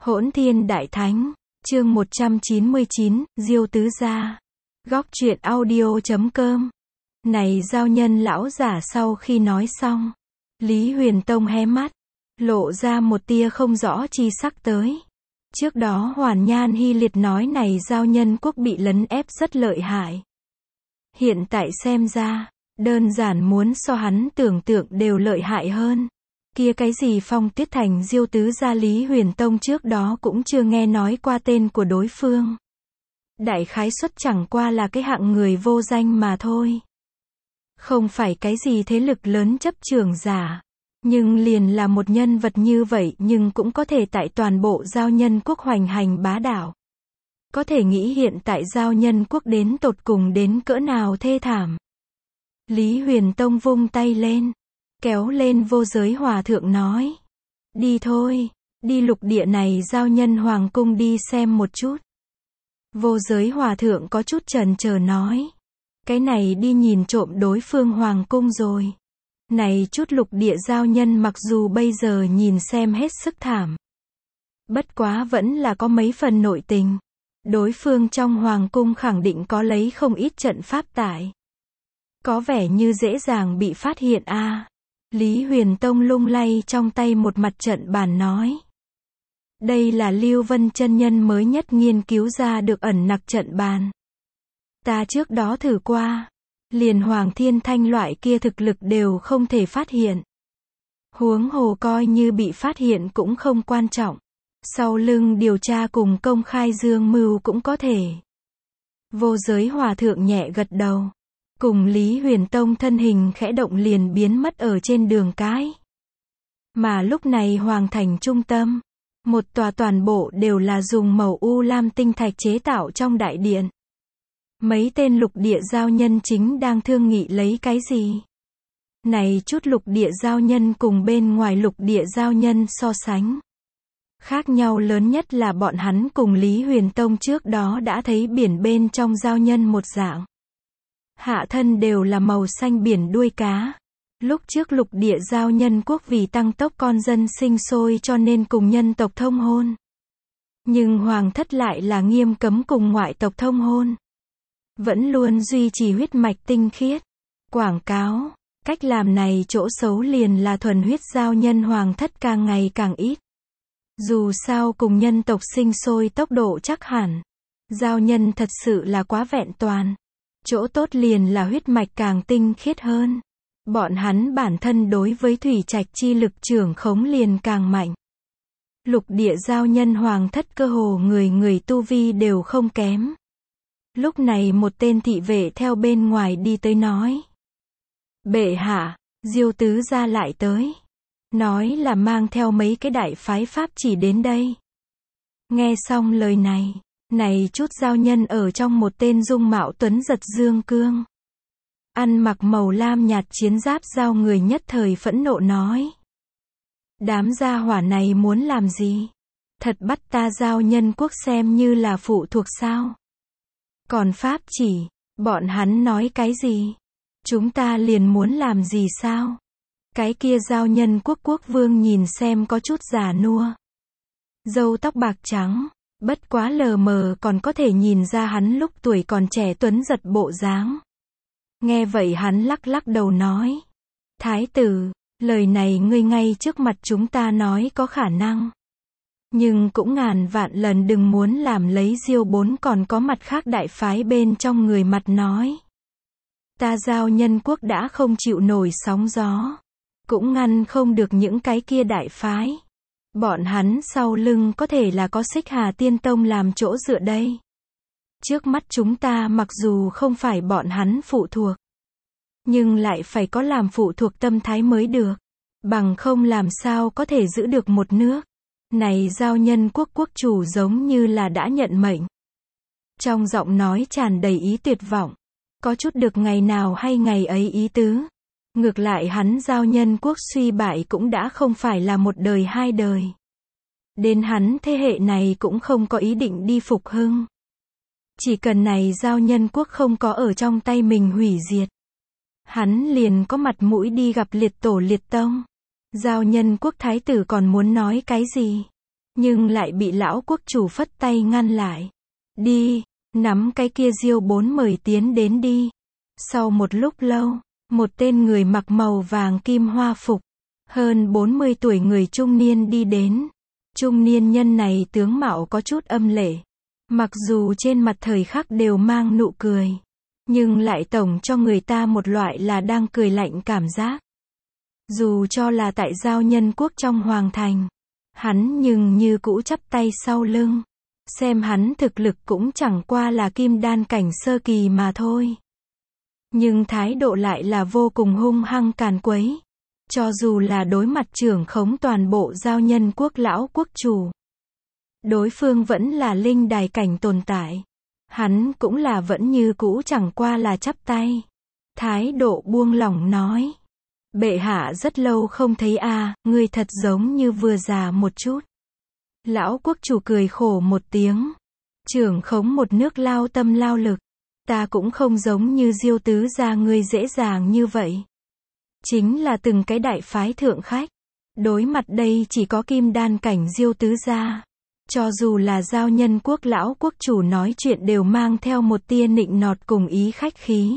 Hỗn Thiên Đại Thánh, chương 199, Diêu Tứ Gia. Góc truyện audio.com. Này giao nhân lão giả, sau khi nói xong, Lý Huyền Tông hé mắt, lộ ra một tia không rõ chi sắc tới. Trước đó Hoàn Nhan Hy Liệt nói này giao nhân quốc bị lấn ép rất lợi hại. Hiện tại xem ra, đơn giản muốn so hắn tưởng tượng đều lợi hại hơn. Kia cái gì Phong Tuyết Thành Diêu Tứ Gia, Lý Huyền Tông trước đó cũng chưa nghe nói qua tên của đối phương. Đại khái suất chẳng qua là cái hạng người vô danh mà thôi. Không phải cái gì thế lực lớn chấp trưởng giả. Nhưng liền là một nhân vật như vậy nhưng cũng có thể tại toàn bộ giao nhân quốc hoành hành bá đạo. Có thể nghĩ hiện tại giao nhân quốc đến tột cùng đến cỡ nào thê thảm. Lý Huyền Tông vung tay lên, kéo lên Vô Giới Hòa Thượng nói. Đi thôi, đi lục địa này giao nhân hoàng cung đi xem một chút. Vô Giới Hòa Thượng có chút chần chờ nói. Cái này đi nhìn trộm đối phương hoàng cung rồi. Này chút lục địa giao nhân mặc dù bây giờ nhìn xem hết sức thảm. Bất quá vẫn là có mấy phần nội tình. Đối phương trong hoàng cung khẳng định có lấy không ít trận pháp tại. Có vẻ như dễ dàng bị phát hiện a. Lý Huyền Tông lung lay trong tay một mặt trận bàn nói. Đây là Lưu Vân chân nhân mới nhất nghiên cứu ra được ẩn nặc trận bàn. Ta trước đó thử qua. Liền Hoàng Thiên Thanh loại kia thực lực đều không thể phát hiện. Huống hồ coi như bị phát hiện cũng không quan trọng. Sau lưng điều tra cùng công khai dương mưu cũng có thể. Vô Giới Hòa Thượng nhẹ gật đầu. Cùng Lý Huyền Tông thân hình khẽ động liền biến mất ở trên đường cái. Mà lúc này Hoàng Thành trung tâm. Một tòa toàn bộ đều là dùng màu u lam tinh thạch chế tạo trong đại điện. Mấy tên lục địa giao nhân chính đang thương nghị lấy cái gì. Này chút lục địa giao nhân cùng bên ngoài lục địa giao nhân so sánh. Khác nhau lớn nhất là bọn hắn cùng Lý Huyền Tông trước đó đã thấy biển bên trong giao nhân một dạng. Hạ thân đều là màu xanh biển đuôi cá. Lúc trước lục địa giao nhân quốc vì tăng tốc con dân sinh sôi cho nên cùng nhân tộc thông hôn. Nhưng hoàng thất lại là nghiêm cấm cùng ngoại tộc thông hôn. Vẫn luôn duy trì huyết mạch tinh khiết. Quảng cáo, cách làm này chỗ xấu liền là thuần huyết giao nhân hoàng thất càng ngày càng ít. Dù sao cùng nhân tộc sinh sôi tốc độ chắc hẳn. Giao nhân thật sự là quá vẹn toàn. Chỗ tốt liền là huyết mạch càng tinh khiết hơn. Bọn hắn bản thân đối với thủy trạch chi lực trưởng khống liền càng mạnh. Lục địa giao nhân hoàng thất cơ hồ người người tu vi đều không kém. Lúc này một tên thị vệ theo bên ngoài đi tới nói. Bệ hạ, Diêu Tứ Gia lại tới. Nói là mang theo mấy cái đại phái pháp chỉ đến đây. Nghe xong lời này, này chút giao nhân ở trong một tên dung mạo tuấn giật dương cương. Ăn mặc màu lam nhạt chiến giáp giao người nhất thời phẫn nộ nói. Đám gia hỏa này muốn làm gì? Thật bắt ta giao nhân quốc xem như là phụ thuộc sao? Còn pháp chỉ, bọn hắn nói cái gì? Chúng ta liền muốn làm gì sao? Cái kia giao nhân quốc quốc vương nhìn xem có chút già nua. Râu tóc bạc trắng, bất quá lờ mờ còn có thể nhìn ra hắn lúc tuổi còn trẻ tuấn giật bộ dáng. Nghe vậy hắn lắc lắc đầu nói. Thái tử, lời này ngươi ngay trước mặt chúng ta nói có khả năng. Nhưng cũng ngàn vạn lần đừng muốn làm lấy Diêu bốn còn có mặt khác đại phái bên trong người mặt nói. Ta giao nhân quốc đã không chịu nổi sóng gió. Cũng ngăn không được những cái kia đại phái. Bọn hắn sau lưng có thể là có Xích Hà Tiên Tông làm chỗ dựa đây. Trước mắt chúng ta mặc dù không phải bọn hắn phụ thuộc. Nhưng lại phải có làm phụ thuộc tâm thái mới được. Bằng không làm sao có thể giữ được một nước. Này giao nhân quốc quốc chủ giống như là đã nhận mệnh. Trong giọng nói tràn đầy ý tuyệt vọng. Có chút được ngày nào hay ngày ấy ý tứ. Ngược lại hắn giao nhân quốc suy bại cũng đã không phải là một đời hai đời. Đến hắn thế hệ này cũng không có ý định đi phục hưng. Chỉ cần này giao nhân quốc không có ở trong tay mình hủy diệt. Hắn liền có mặt mũi đi gặp liệt tổ liệt tông. Giao nhân quốc thái tử còn muốn nói cái gì? nhưng lại bị lão quốc chủ phất tay ngăn lại. Đi, nắm cái kia Diêu 4 mời tiến đến đi. Sau một lúc lâu, một tên người mặc màu vàng kim hoa phục, hơn 40 tuổi người trung niên đi đến. Trung niên nhân này tướng mạo có chút âm lệ. Mặc dù trên mặt thời khắc đều mang nụ cười, nhưng lại tổng cho người ta một loại là đang cười lạnh cảm giác. Dù cho là tại Giao Nhân Quốc trong hoàng thành, hắn nhưng như cũ chắp tay sau lưng. Xem hắn thực lực cũng chẳng qua là kim đan cảnh sơ kỳ mà thôi. Nhưng thái độ lại là vô cùng hung hăng càn quấy. Cho dù là đối mặt trưởng khống toàn bộ Giao Nhân Quốc lão quốc chủ, đối phương vẫn là linh đài cảnh tồn tại, hắn cũng là vẫn như cũ chẳng qua là chắp tay. Thái độ buông lỏng nói. Bệ hạ rất lâu không thấy ngươi thật giống như vừa già một chút. Lão quốc chủ cười khổ một tiếng. Trưởng khống một nước lao tâm lao lực. Ta cũng không giống như Diêu tứ gia ngươi dễ dàng như vậy. Chính là từng cái đại phái thượng khách. Đối mặt đây chỉ có kim đan cảnh Diêu tứ gia. Cho dù là Giao Nhân Quốc lão quốc chủ nói chuyện đều mang theo một tia nịnh nọt cùng ý khách khí.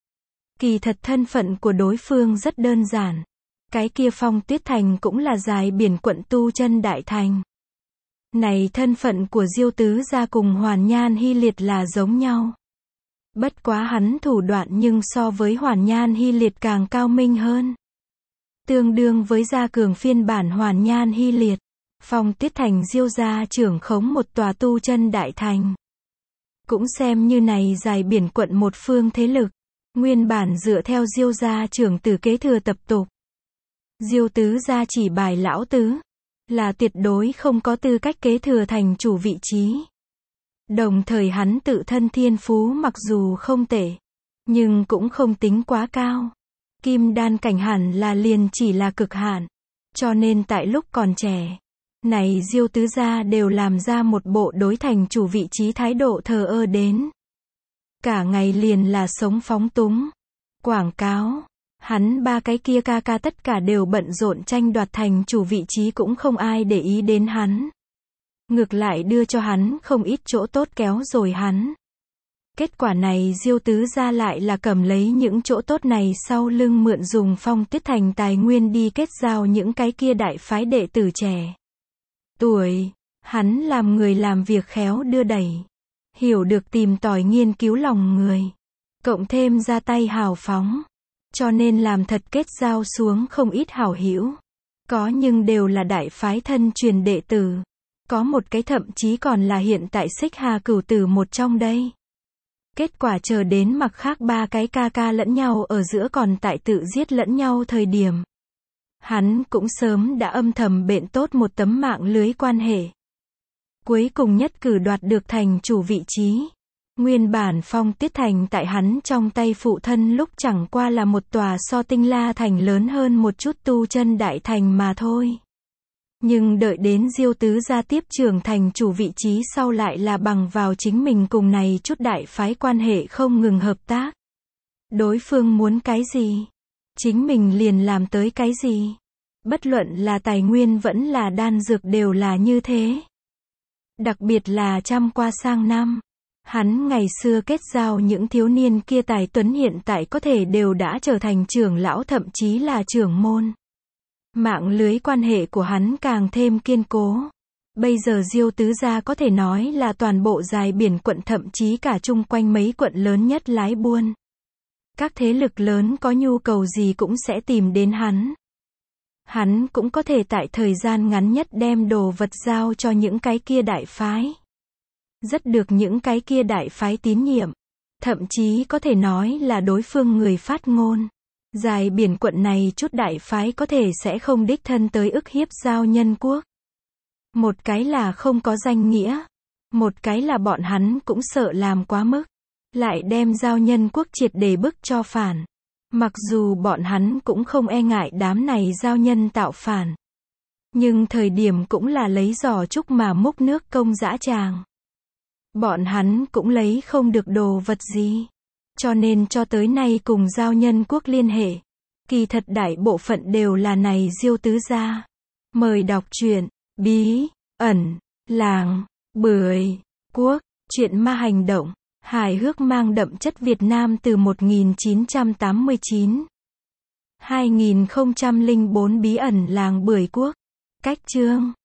Kỳ thật thân phận của đối phương rất đơn giản. Cái kia Phong Tuyết Thành cũng là dài biển quận tu chân đại thành. Này thân phận của Diêu tứ gia cùng Hoàn Nhan Hy Liệt là giống nhau. Bất quá hắn thủ đoạn nhưng so với Hoàn Nhan Hy Liệt càng cao minh hơn. Tương đương với gia cường phiên bản Hoàn Nhan Hy Liệt. Phong Tuyết Thành Diêu gia trưởng khống một tòa tu chân đại thành. Cũng xem như này dài biển quận một phương thế lực. Nguyên bản dựa theo Diêu gia trưởng tử kế thừa tập tục. Diêu tứ gia chỉ bài lão tứ, là tuyệt đối không có tư cách kế thừa thành chủ vị trí. Đồng thời hắn tự thân thiên phú mặc dù không tệ, nhưng cũng không tính quá cao. Kim đan cảnh hẳn là liền chỉ là cực hạn. Cho nên tại lúc còn trẻ, này Diêu tứ gia đều làm ra một bộ đối thành chủ vị trí thái độ thờ ơ đến. Cả ngày liền là sống phóng túng, quảng cáo. Hắn ba cái kia ca ca tất cả đều bận rộn tranh đoạt thành chủ vị trí cũng không ai để ý đến hắn. Ngược lại đưa cho hắn không ít chỗ tốt kéo rồi hắn. Kết quả này Diêu tứ gia lại là cầm lấy những chỗ tốt này sau lưng mượn dùng Phong Tuyết Thành tài nguyên đi kết giao những cái kia đại phái đệ tử trẻ tuổi. Hắn làm người làm việc khéo đưa đẩy, hiểu được tìm tòi nghiên cứu lòng người, cộng thêm ra tay hào phóng, cho nên làm thật kết giao xuống không ít hảo hữu. Có nhưng đều là đại phái thân truyền đệ tử. Có một cái thậm chí còn là hiện tại Xích Hà cửu tử một trong đây. Kết quả chờ đến mặc khác ba cái ca ca lẫn nhau ở giữa còn tại tự giết lẫn nhau thời điểm. Hắn cũng sớm đã âm thầm bện tốt một tấm mạng lưới quan hệ. Cuối cùng nhất cử đoạt được thành chủ vị trí. Nguyên bản Phong Tuyết Thành tại hắn trong tay phụ thân lúc chẳng qua là một tòa so Tinh La Thành lớn hơn một chút tu chân đại thành mà thôi. Nhưng đợi đến Diêu tứ gia tiếp trưởng thành chủ vị trí sau lại là bằng vào chính mình cùng này chút đại phái quan hệ không ngừng hợp tác. Đối phương muốn cái gì? Chính mình liền làm tới cái gì? Bất luận là tài nguyên vẫn là đan dược đều là như thế. Đặc biệt là trăm qua sang năm. Hắn ngày xưa kết giao những thiếu niên kia tài tuấn hiện tại có thể đều đã trở thành trưởng lão thậm chí là trưởng môn. Mạng lưới quan hệ của hắn càng thêm kiên cố. Bây giờ Diêu tứ gia có thể nói là toàn bộ dài biển quận thậm chí cả chung quanh mấy quận lớn nhất lái buôn. Các thế lực lớn có nhu cầu gì cũng sẽ tìm đến hắn. Hắn cũng có thể tại thời gian ngắn nhất đem đồ vật giao cho những cái kia đại phái. Rất được những cái kia đại phái tín nhiệm. Thậm chí có thể nói là đối phương người phát ngôn. Dài biển quận này chút đại phái có thể sẽ không đích thân tới ức hiếp Giao Nhân Quốc. Một cái là không có danh nghĩa. Một cái là bọn hắn cũng sợ làm quá mức. Lại đem Giao Nhân Quốc triệt để bức cho phản. Mặc dù bọn hắn cũng không e ngại đám này giao nhân tạo phản. Nhưng thời điểm cũng là lấy giò trúc mà múc nước công dã tràng. Bọn hắn cũng lấy không được đồ vật gì. Cho nên cho tới nay cùng Giao Nhân Quốc liên hệ. Kỳ thật đại bộ phận đều là này Diêu tứ gia. Mời đọc truyện. Bí ẩn, làng, bưởi, quốc, truyện ma hành động, hài hước mang đậm chất Việt Nam từ 1989. 2004 Bí ẩn làng bưởi quốc. Cách chương